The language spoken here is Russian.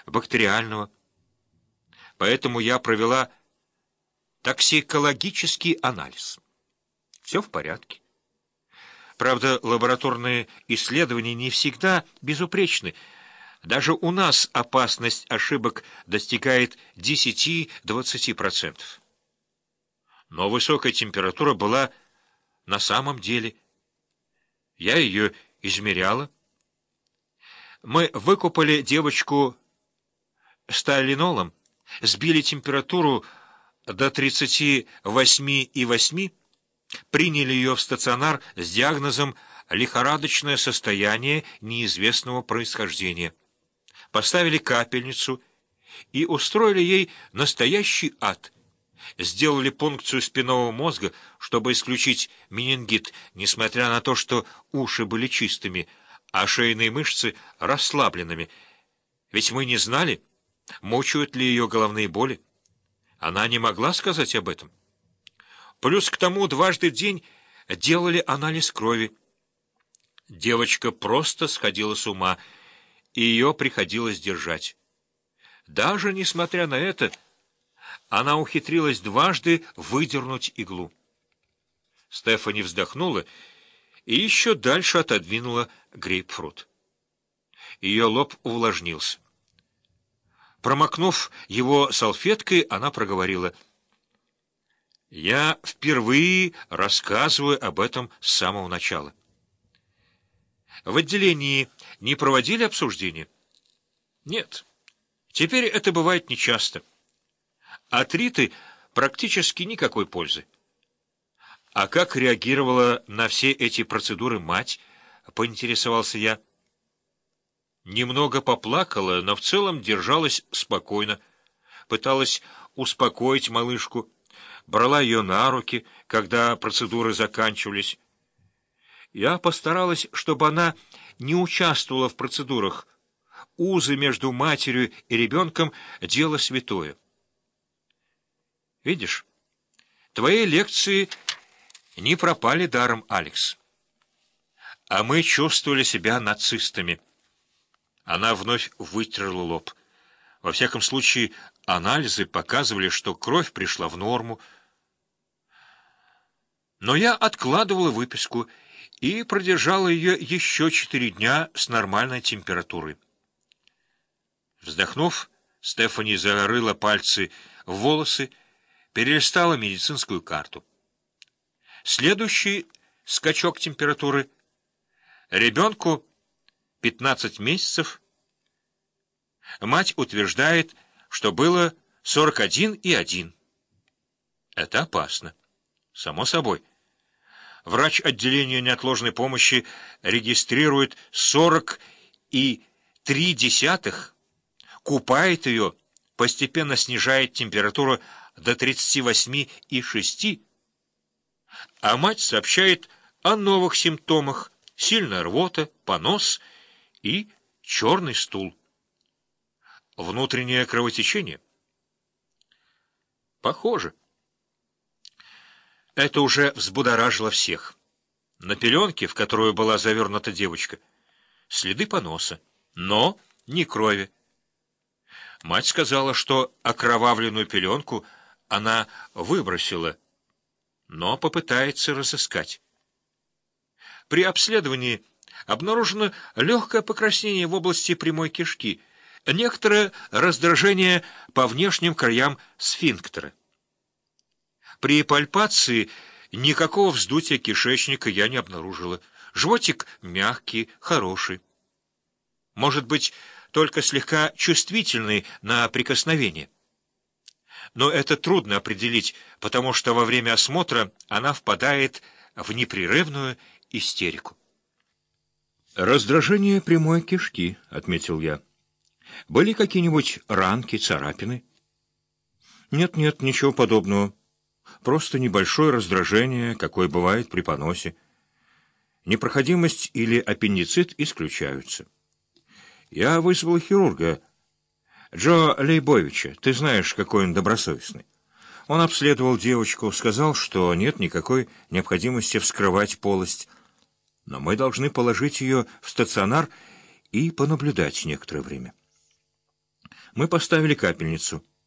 бактериального. Поэтому я провела токсикологический анализ. Все в порядке. Правда, лабораторные исследования не всегда безупречны. Даже у нас опасность ошибок достигает 10–20%. Но высокая температура была на самом деле. Я ее измеряла. Мы выкупали девочку сталинолом, сбили температуру до 38,8, приняли ее в стационар с диагнозом «лихорадочное состояние неизвестного происхождения», поставили капельницу и устроили ей настоящий ад. Сделали пункцию спинного мозга, чтобы исключить менингит, несмотря на то, что уши были чистыми, а шейные мышцы расслабленными. Ведь мы не знали, мучают ли ее головные боли. Она не могла сказать об этом. Плюс к тому дважды в день делали анализ крови. Девочка просто сходила с ума, и ее приходилось держать. Даже несмотря на это, она ухитрилась дважды выдернуть иглу. Стефани вздохнула и еще дальше отодвинула грейпфрут. Ее лоб увлажнился. Промокнув его салфеткой, она проговорила: «Я впервые рассказываю об этом с самого начала». В отделении не проводили обсуждения? Нет. Теперь это бывает нечасто. От Риты практически никакой пользы. А как реагировала на все эти процедуры мать, поинтересовался я. Немного поплакала, но в целом держалась спокойно. Пыталась успокоить малышку, брала ее на руки, когда процедуры заканчивались. Я постаралась, чтобы она не участвовала в процедурах. Узы между матерью и ребенком — дело святое. Видишь, твои лекции не пропали даром, Алекс. А мы чувствовали себя нацистами. Она вновь вытерла лоб. Во всяком случае, анализы показывали, что кровь пришла в норму. Но я откладывала выписку и продержала ее еще 4 дня с нормальной температурой. Вздохнув, Стефани зарыла пальцы в волосы, перелистала медицинскую карту. Следующий скачок температуры. Ребенку 15 месяцев. Мать утверждает, что было 41,1. Это опасно. Само собой. Врач отделения неотложной помощи регистрирует 40,3, купает ее, постепенно снижает температуру до 38,6, а мать сообщает о новых симптомах: сильная рвота, понос и черный стул. Внутреннее кровотечение? Похоже. Это уже взбудоражило всех. На пеленке, в которую была завернута девочка, следы поноса, но не крови. Мать сказала, что окровавленную пеленку она выбросила, но попытается разыскать. При обследовании обнаружено легкое покраснение в области прямой кишки, некоторое раздражение по внешним краям сфинктера. При пальпации никакого вздутия кишечника я не обнаружила. Животик мягкий, хороший. Может быть, только слегка чувствительный на прикосновение. Но это трудно определить, потому что во время осмотра она впадает в непрерывную истерику. «Раздражение прямой кишки», — отметил я. «Были какие-нибудь ранки, царапины?» «Нет, ничего подобного. Просто небольшое раздражение, какое бывает при поносе. Непроходимость или аппендицит исключаются. Я вызвал хирурга, Джо Лейбовича. Ты знаешь, какой он добросовестный. Он обследовал девочку, сказал, что нет никакой необходимости вскрывать полость, но мы должны положить ее в стационар и понаблюдать некоторое время. Мы поставили капельницу.